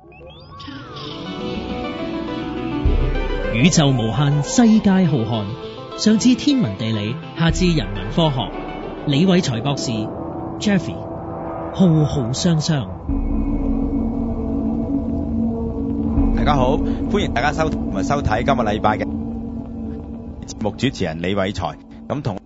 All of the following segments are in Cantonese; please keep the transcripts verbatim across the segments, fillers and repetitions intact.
宇宙無限，世界浩瀚，上至天文地理，下至人文科學。李偉才博士 Jeffrey 浩浩湯湯。 大家好，歡迎大家收同埋收睇今個禮拜嘅節目，主持人李偉才。咁同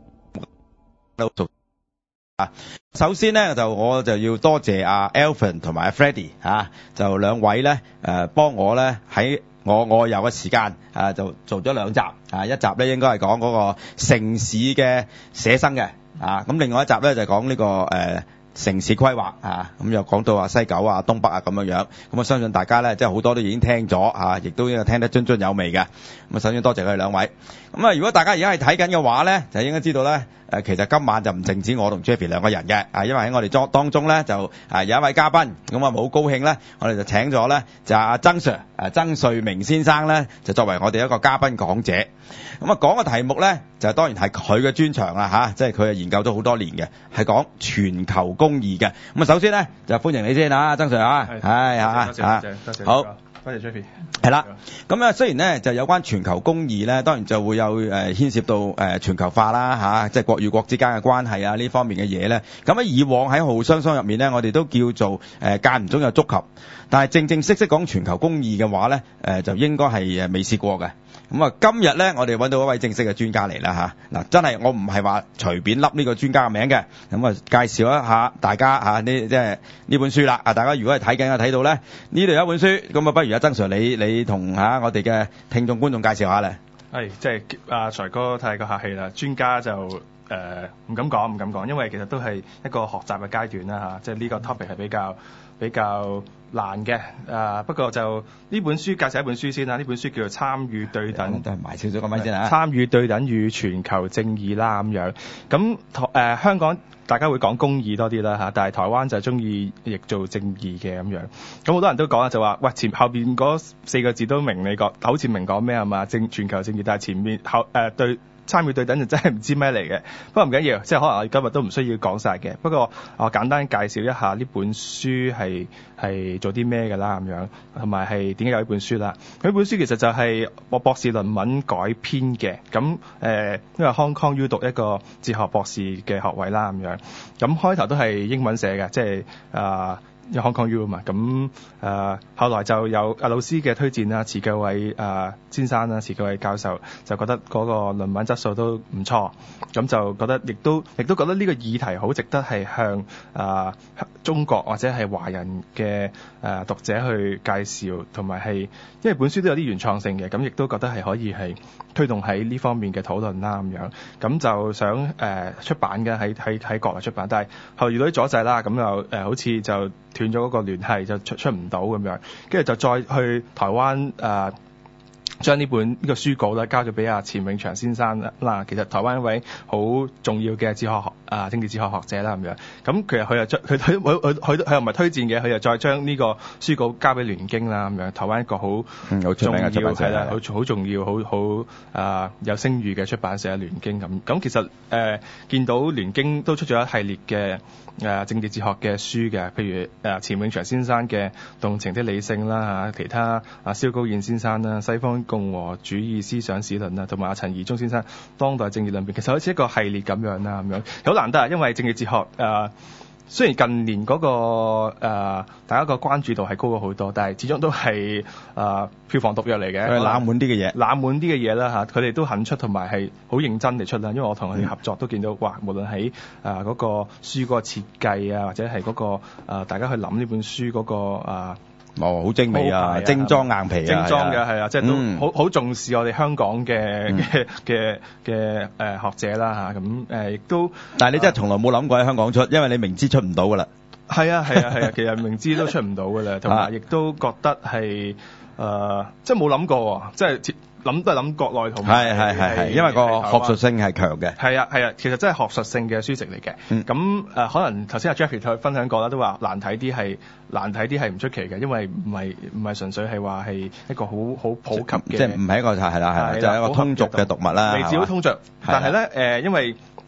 啊，首先呢，就我就要多謝阿 Alvin 同埋阿 Freddie 啊，就兩位咧誒幫我咧喺我我有嘅時間啊，就做咗兩集啊，一集咧應該係講嗰個城市嘅寫生嘅啊，咁另外一集咧就講呢個誒。呃城市規劃啊，咁又講到話西九啊、東北啊咁樣樣，咁我相信大家咧即係好多都已經聽咗啊，亦都聽得津津有味嘅。咁啊，首先多謝佢哋兩位。咁啊，如果大家而家係睇緊嘅話咧，就應該知道咧，誒其實今晚就唔淨止我同 Jeffrey 兩個人嘅，啊，因為喺我哋當當中咧就啊有一位嘉賓，咁啊好高興咧，我哋就請咗咧就阿曾 Sir，誒曾瑞明先生咧就作為我哋一個嘉賓講者。咁啊講嘅題目咧就當然係佢嘅專長啦嚇，即係佢係研究咗好多年嘅，係講全球公義嘅。咁啊首先咧就歡迎你先啊，曾 Sir 啊，係啊， 多謝多謝多謝， 好。 多謝 Jeffrey。 係啦，咁啊雖然咧就有關全球公義咧，當然就會有誒牽涉到誒全球化啦嚇，即係國與國之間嘅關係啊呢方面嘅嘢咧。咁喺以往喺浩浩湯湯入面咧，我哋都叫做誒間唔中有觸及，但係正正式式講全球公義嘅話咧，誒就應該係誒未試過嘅。咁啊，今日咧我哋揾到一位正式嘅專家嚟啦嚇，嗱真係我唔係話隨便笠呢個專家嘅名嘅，咁啊介紹一下大家嚇呢即係呢本書啦。啊，大家如果係睇緊啊睇到咧呢度有一本書，咁啊不如阿曾 Sir 你你同嚇我哋嘅聽眾觀眾介紹下咧。 係即係阿財哥太過客氣啦，專家就誒唔敢講唔敢講，因為其實都係一個學習嘅階段啦嚇，即係呢個 topic 係比較比較難嘅。啊不過就呢本書介紹一本書先啦，呢本書叫做參與對等， 都係埋少少咁樣先嚇。 參與對等與全球正義啦咁樣。咁誒、呃、香港大家會講公義多啲啦嚇，但係台灣就中意譯做正義嘅咁樣。咁好多人都講啦，就話喂前後邊嗰四個字都明你講，好似明講咩係嘛？正全球正義，但係前面後誒、呃、對。參與對等就真係唔知咩嚟嘅，不過唔緊要，即係可能我哋今日都唔需要講晒嘅。不過我簡單介紹一下呢本書係係做啲咩嘅啦咁樣，同埋係點解有呢本書啦。佢本書其實就係我博士論文改編嘅，咁誒、呃、因為 Hong Kong U 讀一個哲學博士嘅學位啦咁樣，咁開頭都係英文寫嘅，即係啊。呃有 Hong Kong U 啊嘛，咁誒、呃、後來就有阿老師嘅推薦啦，慈滌偉誒先生啦，慈滌偉教授就覺得嗰個論文質素都唔錯，咁就覺得亦都亦都覺得呢個議題好值得係向誒、呃、中國或者係華人嘅誒、呃、讀者去介紹，同埋係因為本書都有啲原創性嘅，咁亦都覺得係可以係推動喺呢方面嘅討論啦咁樣，咁就想誒、呃、出版嘅喺喺喺國內出版，但係後遇到啲阻滯啦，咁又誒好似就斷咗嗰個聯繫，就出出唔到咁樣，跟住就再去台灣誒、呃、將呢本呢、這個書稿咧交咗俾阿錢永祥先生啦。其實台灣一位好重要嘅哲學學啊政治哲學學者啦咁樣。咁其實佢又將佢佢佢佢佢又唔係推薦嘅，佢又再將呢個書稿交俾聯經啦咁樣。台灣一個好好重要係啦，好好重要好好啊有聲譽嘅出版社聯經咁。咁其實誒、呃、見到聯經都出咗一系列嘅。誒、呃、政治哲學嘅書嘅，譬如誒、呃、錢永祥先生嘅《動情的理性》啦嚇，其他阿蕭高燕先生啦，《西方共和主義思想史論》啦，同埋阿陳宜中先生《當代政治論辯》，其實好似一個系列咁樣啦，咁樣好難得啊，因為政治哲學誒。呃雖然近年嗰、那個、呃、大家個關注度係高咗好多，但係始終都係誒、呃、票房毒藥嚟嘅， 冷門啲嘅嘢， 冷門啲嘅嘢啦嚇，佢哋都肯出同埋係好認真地出啦。因為我同佢哋合作都見到，哇！無論喺誒嗰個書嗰個設計啊，或者係嗰、那個、呃、大家去諗呢本書嗰、那個、呃哦，好精美啊，精裝硬皮啊， 精裝嘅係啊，即係都好好重視我哋香港嘅嘅嘅嘅誒學者啦嚇，咁誒亦都。 但係你真係從來冇諗過喺香港出，因為你明知出唔到噶啦。 係啊係啊係啊，其實明知都出唔到噶啦，同埋亦都覺得係誒，即係冇諗過，即係。諗都係諗國內同埋，係係係係，因為個學術性係強嘅。係啊係啊，其實真係學術性嘅書籍嚟嘅。咁、嗯、誒、呃，可能頭先阿 Jeffrey 佢分享過啦，都話難睇啲係難睇啲係唔出奇嘅，因為唔係唔係純粹係話係一個好好普及嘅， 即係唔係一個係啦係啦，就係、是、一個通俗嘅讀物啦。 未至於通俗，但係咧誒，因為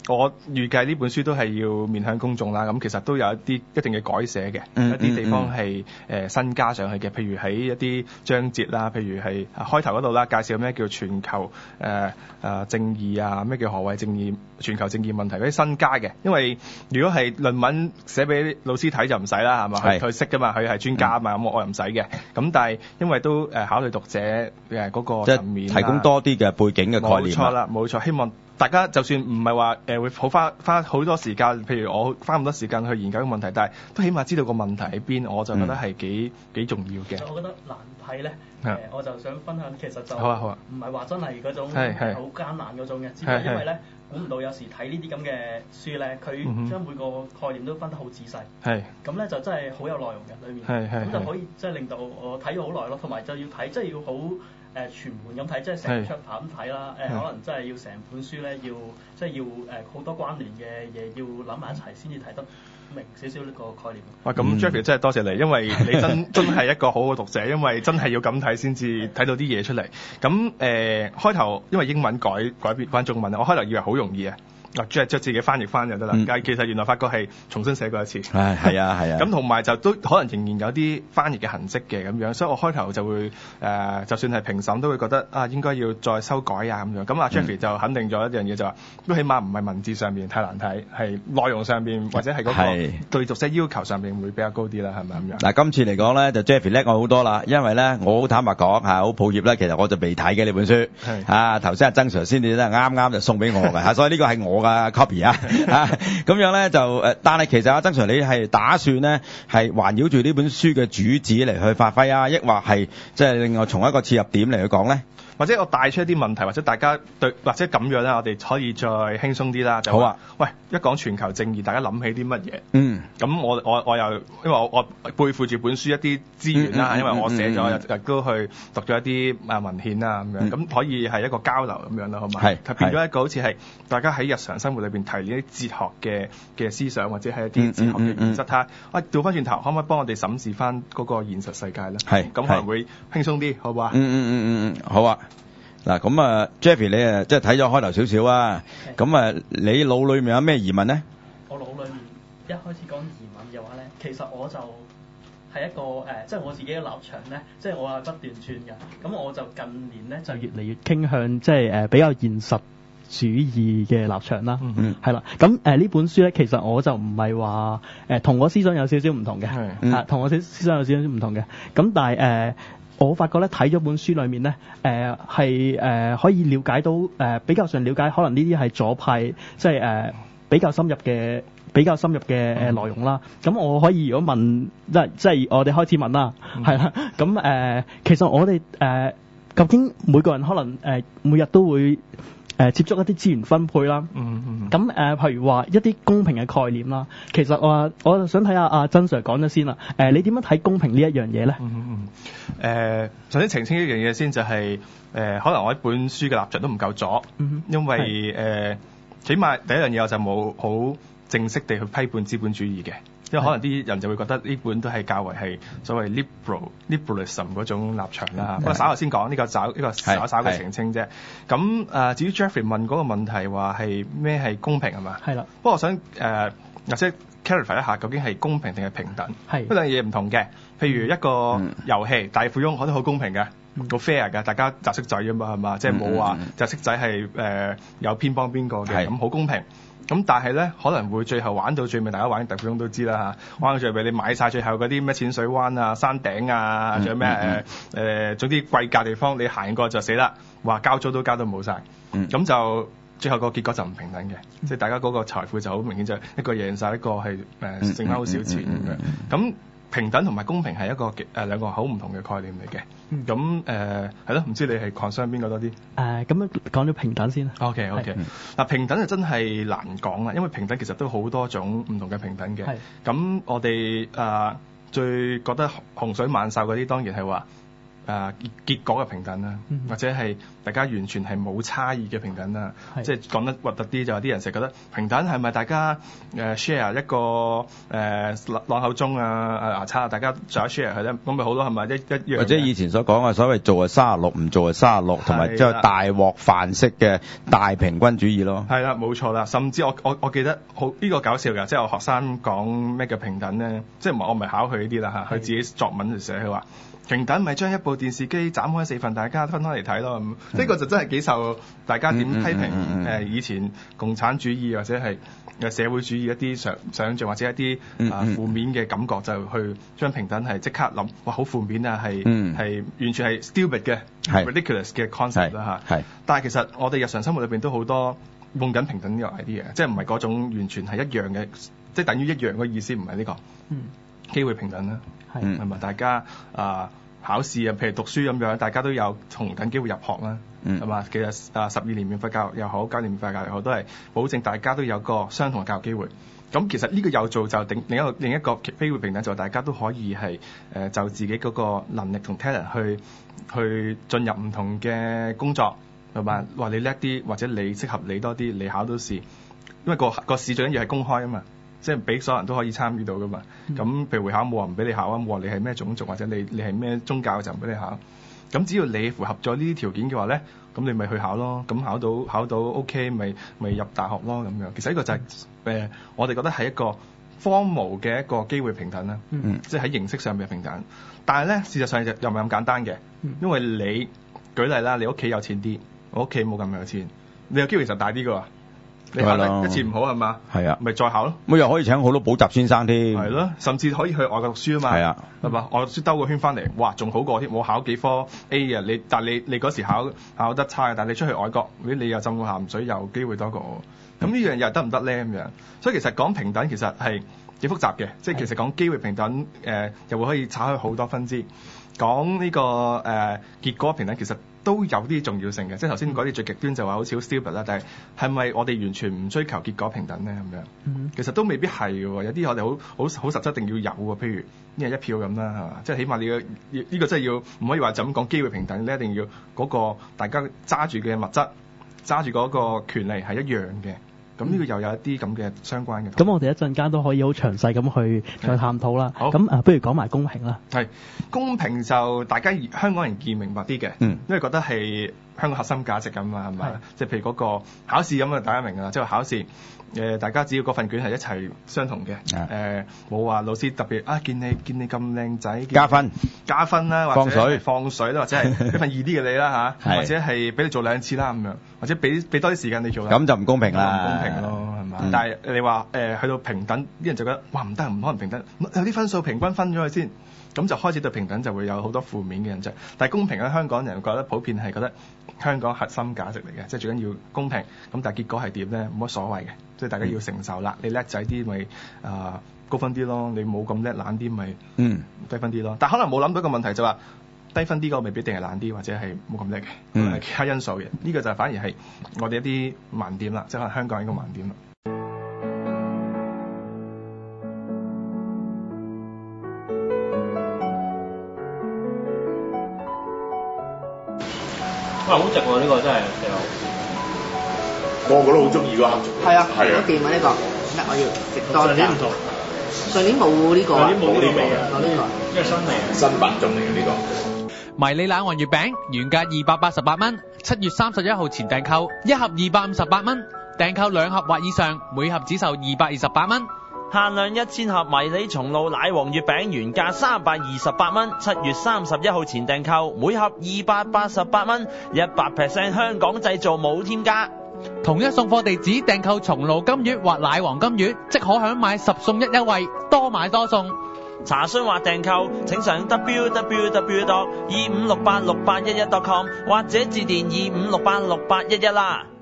我預計呢本書都係要面向公眾啦。咁其實都有一啲一定嘅改寫嘅， 嗯、 一啲地方係誒、呃、新加上去嘅。譬如喺一啲章節啦，譬如係開頭嗰度啦，介紹咩叫全球誒誒、呃呃、正義啊，咩叫何謂正義、全球正義問題嗰啲新加嘅。因為如果係論文寫俾老師睇就唔使啦，係嘛？佢佢識㗎嘛，佢係專家啊嘛，咁、嗯、我又唔使嘅。咁但係因為都誒考慮讀者誒嗰個層面， 提供多啲嘅背景嘅概念。冇錯啦，冇錯。希望大家就算唔係話誒會好花花好多時間，譬如我花咁多時間去研究個問題，但係都起碼知道個問題喺邊，我就覺得係幾、嗯、幾重要嘅。 我覺得難題咧，誒、呃、我就想分享，其實就唔係話真係嗰種好艱難嗰種嘅，只不過因為咧估唔到有時睇呢啲咁嘅書咧，佢將每個概念都分得好仔細，係咁咧就真係好有內容嘅裏面，咁就可以即係令到我睇咗好耐咯，同埋就要睇即係要好。誒、呃、全盤咁睇，即係成出版咁睇啦。誒、呃、可能真係要成本書咧，要即係要誒好、呃、多關聯嘅嘢要諗埋一齊，先至睇得明少少呢個概念。哇！咁 Jeffrey 真係多謝你，因為你真真係一個好好讀者，因為真係要咁睇先至睇到啲嘢出嚟。咁誒、呃、開頭因為英文改改編翻中文，我開頭以為好容易啊。嗱，即係將自己翻譯翻就得啦。但係其實原來發覺係重新寫過一次。係係啊係啊。咁同埋就都可能仍然有啲翻譯嘅痕跡嘅咁樣，所以我開頭就會誒、呃，就算係評審都會覺得啊，應該要再修改啊咁樣。咁阿 Jeffrey 就肯定咗一樣嘢，就話都起碼唔係文字上面太難睇，係內容上面或者係嗰個對讀者要求上面會比較高啲啦，係咪咁樣？嗱， 今次嚟講咧，就 Jeffrey 叻我好多啦，因為咧我好坦白講嚇，好抱歉咧，其實我就未睇嘅呢本書。係啊，頭先阿曾 Sir 先至咧啱啱就送俾我嘅嚇，所以呢個係我嘅 copy 啊。啊，咁樣咧就誒，但係其實阿曾 Sir 你係打算咧係環繞住呢本書嘅主旨嚟去發揮啊，抑或係即係另外從一個切入點嚟去講咧？ 或者我帶出一啲問題，或者大家對，或者咁樣咧，我哋可以再輕鬆啲啦。就好啊！ 喂，一講全球正義，大家諗起啲乜嘢？ 嗯。咁我我我又因為我我背負住本書一啲資源啦、嗯嗯嗯，因為我寫咗亦都去讀咗一啲啊文獻啊咁樣，咁、嗯、可以係一個交流咁樣啦，好嘛？係。變咗一個好似係大家喺日常生活裏邊提煉啲哲學嘅嘅思想，或者係一啲哲學嘅原則。睇下，喂，調翻轉頭，可唔可以幫我哋審視翻嗰個現實世界咧？係。咁可能會輕鬆啲，好嘛？嗯嗯嗯嗯嗯，好啊。 嗱咁啊 ，Jeffrey 你啊，即係睇咗開頭少少啊，咁啊，你腦裏面有咩疑問咧？ 我腦裏面一開始講疑問嘅話咧，其實我就係一個誒、呃，即係我自己嘅立場咧，即係我係不斷轉嘅。咁我就近年咧就越嚟越傾向即係誒比較現實主義嘅立場啦。嗯，係啦。咁誒呢本書咧，其實我就唔係話誒同我思想有少少唔同嘅，係同、嗯、我思思想有少少唔同嘅。咁但係誒。呃我發覺咧睇咗本書裏面咧，誒係誒可以了解到誒、呃、比較上了解，可能呢啲係左派，即係誒比較深入嘅比較深入嘅誒內容啦。咁、嗯、我可以如果問，即係即係我哋開始問啦，係、嗯、啦。咁誒、呃、其實我哋誒、呃、究竟每個人可能誒、呃、每日都會。誒、呃、接觸一啲資源分配啦，嗯嗯，咁誒、呃、譬如話一啲公平嘅概念啦，其實我我就想睇下阿曾 Sir 講咗先啦，誒、呃、你點樣睇公平呢一樣嘢咧？嗯嗯嗯，誒首先澄清一樣嘢先就係、是、誒、呃、可能我一本書嘅立場都唔夠左，嗯，因為誒、呃、起碼第一樣嘢我就冇好正式地去批判資本主義嘅。因為可能啲人就會覺得呢本都係較為係所謂 liberal liberalism 嗰種立場啦。不過稍後先講呢、呢個找呢、呢個稍稍嘅澄清啫。咁誒、呃、至於 Jeffrey 問嗰個問題話係咩係公平係嘛？係啦。不過我想誒或者 clarify 一下，究竟係公平定係平等？係。嗰兩樣嘢唔同嘅。譬如一個遊戲、嗯、大富翁可能好公平嘅，好、嗯、fair 嘅，大家擲骰仔啊嘛係嘛，即係冇話擲骰仔係誒有偏幫邊個嘅，咁好公平。咁但係咧可能會最後玩到最尾，大家玩大富翁都知啦嚇，玩到最尾你買晒最後嗰啲咩淺水灣啊、山頂啊，仲有咩誒誒，總之貴價地方你行過就死啦，話交租都交到冇晒。咁、嗯、就最後個結果就唔平等嘅，即、嗯、係、就是、大家嗰個財富就好明顯就一個贏晒，一個係誒、呃、剩翻好少錢咁樣。咁、嗯嗯嗯嗯、平等同埋公平係一個誒、呃、兩個好唔同嘅概念嚟嘅。咁誒係咯，唔知你係 concern 邊個多啲？誒咁樣講咗平等先啦。OK OK。嗱平等就真係難講啦，因為平等其實都好多種唔同嘅平等嘅。咁我哋誒、呃、最覺得洪水猛獸嗰啲當然係話誒結果嘅平等啦， 嗯、 或者係大家完全係冇差異嘅平等啦。即係講得核突啲，就有啲人成日覺得平等係咪大家誒 share 一個誒朗口鐘啊、誒牙刷啊，大家就 share 佢咧，咁咪好咯，係咪一一樣？ 或者以前所講嘅所謂做係三十六，唔做係三十六，同埋即係大鑊飯式嘅大平均主義咯。 係啦，冇錯啦。甚至我我我記得好呢、呢個搞笑㗎，即係我學生講咩叫平等咧，即係唔係我唔係考佢呢啲啦嚇，佢自己作文就寫佢話。平等咪將一部電視機斬開四份，大家分開嚟睇咯。咁呢、嗯、個就真係幾受大家點批評誒、嗯嗯嗯呃、以前共產主義或者係誒社會主義一啲想想像或者一啲啊、 嗯呃、負面嘅感覺，就去將平等係即刻諗哇好負面啊，係係、嗯、完全係 stupid 嘅 ridiculous 嘅 concept 啦嚇。但係其實我哋日常生活裏邊都好多用緊平等呢個 idea，即係唔係嗰種完全係一樣嘅，即係等於一樣嘅意思，唔係呢個。嗯機會平等啦，係係咪大家啊、呃、考試啊，譬如讀書咁樣，大家都有同等機會入學啦，係嘛、嗯？其實啊十二年免費教育又好，九年免費教育又好，都係保證大家都有個相同嘅教育機會。咁其實呢個有做就定另一個另一個機會平等，就大家都可以係誒、呃、就自己嗰個能力同 talent 去去進入唔同嘅工作，係嘛？話你叻啲，或者你適合你多啲，你考到試，因為個個試最緊要係公開啊嘛。即係俾所有人都可以參與到噶嘛，咁、嗯、譬如會考冇話唔俾你考啊，冇話你係咩種族或者你你係咩宗教就唔俾你考，咁只要你符合咗呢啲條件嘅話咧，咁你咪去考咯，咁考到考到 OK 咪咪入大學咯咁樣。其實呢個就係、是、誒、呃、我哋覺得係一個formal嘅一個機會平等啦，嗯、即係喺形式上面嘅平等。但係咧事實上又唔係咁簡單嘅，因為你舉例啦，你屋企有錢啲，我屋企冇咁有錢，你有機會就大啲噶喎。你考得一次唔好係嘛？係啊，咪再考咯。咁又可以請好多補習先生添。係咯，甚至可以去外國讀書啊嘛。係啊，係嘛？外國讀書兜個圈翻嚟，哇，仲好過添。我考幾科 A 啊，你但係你你嗰時考考得差，但係你出去外國，你你又浸過鹹水，有機會多過我。咁呢樣又得唔得咧？咁樣，所以其實講平等其實係幾複雜嘅，即係其實講機會平等，誒、呃、又會可以拆開好多分支。講呢、這個誒、呃、結果平等其實都有啲重要性嘅，即係頭先講啲最極端就話好似好 stupid 啦，但係係咪我哋完全唔追求結果平等咧咁樣？嗯、其實都未必係嘅喎，有啲我哋好好好實質一定要有喎，譬如一人一票咁啦，係嘛？即係起碼你要呢、這個真係要唔可以話就咁講機會平等，你一定要嗰個大家揸住嘅物質、揸住嗰個權利係一樣嘅。咁呢個又有一啲咁嘅相關嘅。咁我哋一陣間都可以好詳細咁去再探討啦。好，咁啊，不如講埋公平啦。係公平就大家香港人易明白啲嘅，嗯，因為覺得係香港核心價值咁嘛，係咪？即係譬如嗰個考試咁啊，大家明㗎啦，即係考試。誒，大家只要嗰份卷係一齊相同嘅，誒冇話老師特別啊，見你見你咁靚仔， 加分加分啦，或者放水放水啦，或者係一份易啲嘅你啦嚇，或者係俾你做兩次啦咁樣，或者俾俾多啲時間你做啦， 咁就唔公平啦， 唔公平咯係嘛？嗯、但係你話誒、呃、去到平等，啲人就覺得哇唔得唔可能平等，有啲分數平均分咗佢先。咁就開始對平等就會有好多負面嘅印象，但係公平咧，香港人覺得普遍係覺得香港核心價值嚟嘅，即係最緊要公平。咁但係結果係點咧？冇乜所謂嘅，即係大家要承受啦。你叻仔啲咪啊高分啲咯，你冇咁叻懶啲咪嗯低分啲咯。但係可能冇諗到個問題就話低分啲個未必一定係懶啲或者係冇咁叻嘅，嗯、係其他因素嘅。呢、呢個就反而係我哋一啲盲點啦，即係可能香港一個盲點啦。 哇！好值喎，呢個真係幾好。 個個都好中意嗰盒。 係啊，係啊。掂啊呢個，咩我要食多啲。上年唔同，上年冇呢個。上年冇呢個啊，冇呢個。因為新嚟。新品種嚟嘅呢個。 迷你冷雲月餅原價二百八十八蚊，七月三十一號前訂購一盒二百五十八蚊，訂購兩盒或以上，每盒只售二百二十八蚊。 限量一千盒迷你松露奶黃月餅原價三百二十八蚊，七月三十一號前訂購，每盒二百八十八蚊，一百 percent 香港製造冇添加。 同一送貨地址訂購松露金月或奶黃金月，即可享買十送一優惠，多買多送。 查詢或訂購請上 w w w dot 二五六八六八一一 dot com 或者致電二五六八六八一一啦。